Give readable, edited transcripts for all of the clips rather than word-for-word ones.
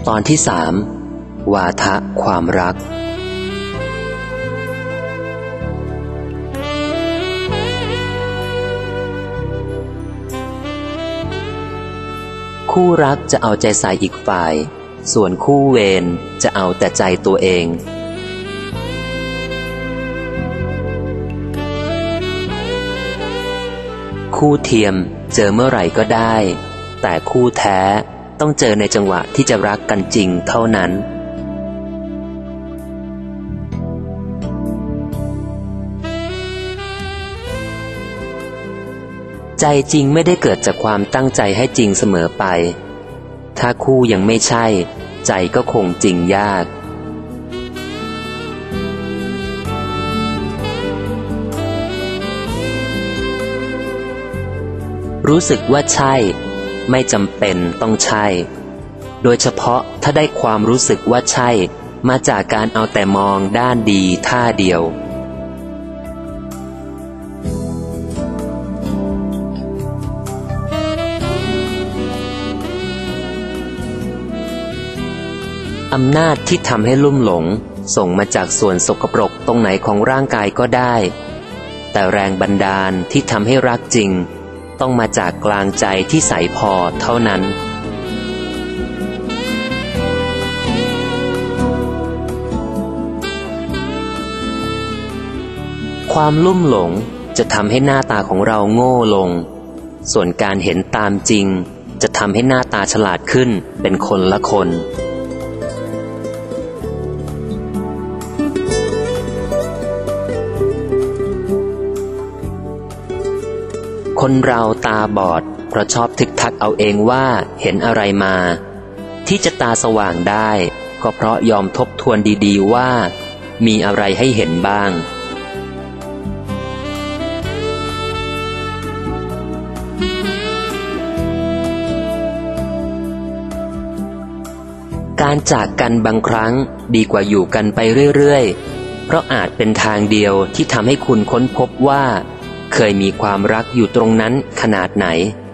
ตอนที่3วาทะความรักคู่รักจะเอาใจใส่อีกฝ่ายส่วนคู่เวรจะเอาแต่ใจตัวเองคู่เทียมเจอเมื่อไหร่ก็ได้แต่คู่แท้ต้องเจอในจังหวะที่จะรักกันจริงเท่านั้นใจจริงไม่ได้เกิดจากความตั้งใจให้จริงเสมอไปถ้าคู่ยังไม่ใช่ใจก็คงจริงยากรู้สึกว่าใช่ไม่จำเป็นต้องใช่โดยเฉพาะถ้าได้ความรู้สึกว่าใช่มาจากการเอาแต่มองด้านดีท่าเดียวอำนาจที่ทำให้ลุ่มหลงส่งมาจากส่วนสกปรกตรงไหนของร่างกายก็ได้แต่แรงบันดาลที่ทำให้รักจริงต้องมาจากกลางใจที่ใสพอเท่านั้นความลุ่มหลงจะทำให้หน้าตาของเราโง่ลงส่วนการเห็นตามจริงจะทำให้หน้าตาฉลาดขึ้นเป็นคนละคนคนเราตาบอดเพราะชอบทึกทักเอาเองว่าเห็นอะไรมาที่จะตาสว่างได้ก็เพราะยอมทบทวนดีๆว่ามีอะไรให้เห็นบ้างการจากกันบางครั้งดีกว่าอยู่กันไปเรื่อยๆเพราะอาจเป็นทางเดียวที่ทำให้คุณค้นพบว่าเคยมีความรักอยู่ตรงนั้นขนาดไหน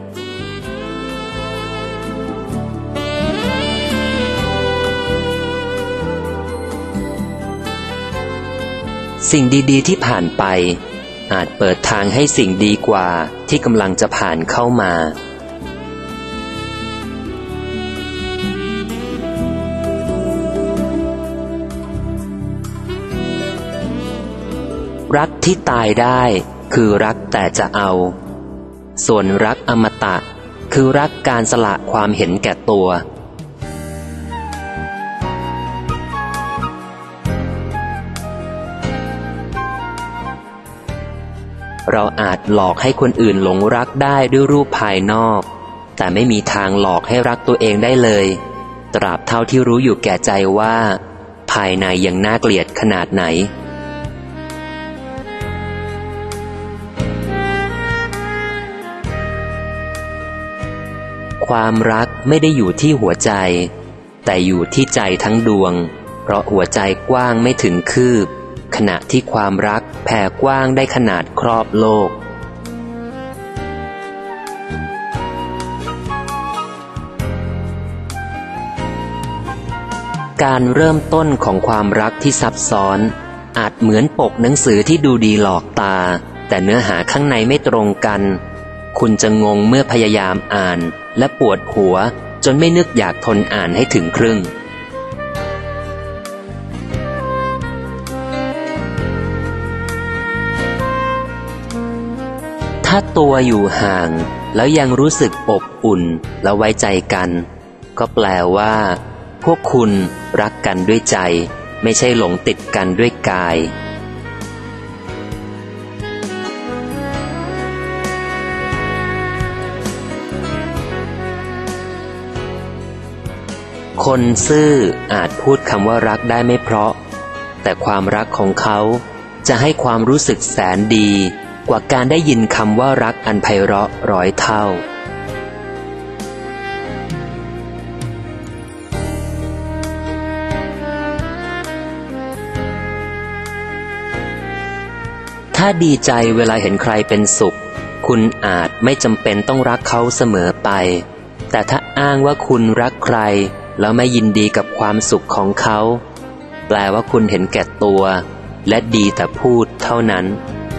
สิ่งดีๆที่ผ่านไปอาจเปิดทางให้สิ่งดีกว่าที่กำลังจะผ่านเข้ามารักที่ตายได้คือรักแต่จะเอาส่วนรักอมตะคือรักการสละความเห็นแก่ตัวเราอาจหลอกให้คนอื่นหลงรักได้ด้วยรูปภายนอกแต่ไม่มีทางหลอกให้รักตัวเองได้เลยตราบเท่าที่รู้อยู่แก่ใจว่าภายในยังน่าเกลียดขนาดไหนความรักไม่ได้อยู่ที่หัวใจแต่อยู่ที่ใจทั้งดวงเพราะหัวใจกว้างไม่ถึงคืบขณะที่ความรักแผ่กว้างได้ขนาดครอบโลกการเริ่มต้นของความรักที่ซับซ้อนอาจเหมือนปกหนังสือที่ดูดีหลอกตาแต่เนื้อหาข้างในไม่ตรงกันคุณจะงงเมื่อพยายามอ่านและปวดหัวจนไม่นึกอยากทนอ่านให้ถึงครึ่งถ้าตัวอยู่ห่างแล้วยังรู้สึกอบอุ่นและไว้ใจกันก็แปลว่าพวกคุณรักกันด้วยใจไม่ใช่หลงติดกันด้วยกายคนซื่ออาจพูดคำว่ารักได้ไม่เพราะแต่ความรักของเขาจะให้ความรู้สึกแสนดีกว่าการได้ยินคำว่ารักอันไพเราะร้อยเท่าถ้าดีใจเวลาเห็นใครเป็นสุขคุณอาจไม่จำเป็นต้องรักเขาเสมอไปแต่ถ้าอ้างว่าคุณรักใครแล้วไม่ยินดีกับความสุขของเขา แปลว่าคุณเห็นแก่ตัวและดีแต่พูดเท่านั้น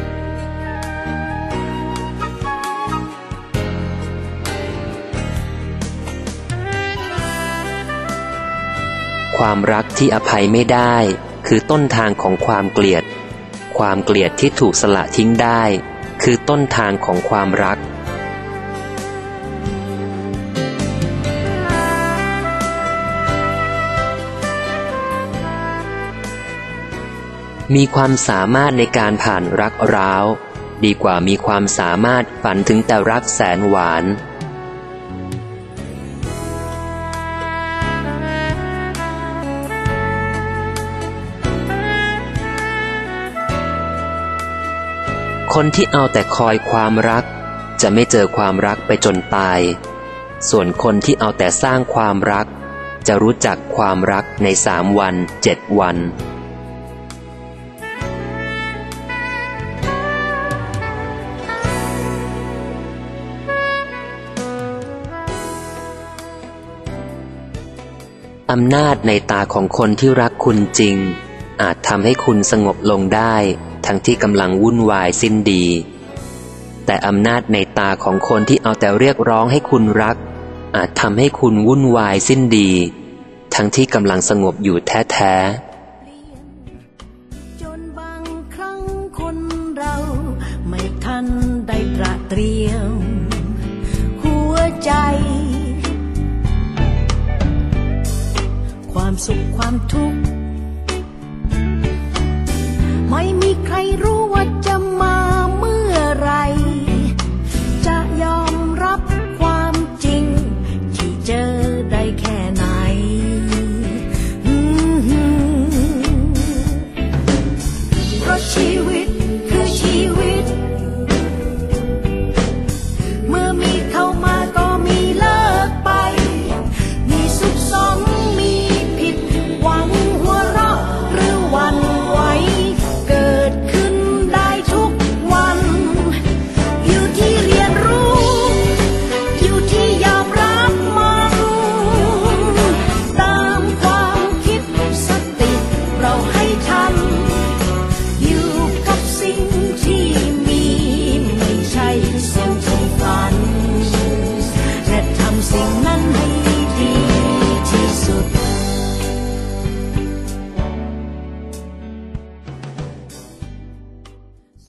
ความรักที่อภัยไม่ได้คือต้นทางของความเกลียดความเกลียดที่ถูกสละทิ้งได้คือต้นทางของความรักมีความสามารถในการผ่านรักร้าวดีกว่ามีความสามารถฝันถึงแต่รักแสนหวานคนที่เอาแต่คอยความรักจะไม่เจอความรักไปจนตายส่วนคนที่เอาแต่สร้างความรักจะรู้จักความรักใน3 วัน 7 วันอำนาจในตาของคนที่รักคุณจริงอาจทำให้คุณสงบลงได้ทั้งที่กำลังวุ่นวายสิ้นดีแต่อำนาจในตาของคนที่เอาแต่เรียกร้องให้คุณรักอาจทำให้คุณวุ่นวายสิ้นดีทั้งที่กำลังสงบอยู่แท้จนบางครั้งคนเราไม่ทันได้ตระเตรียมหัวใจความสุขความทุกข์ไม่มีใครรู้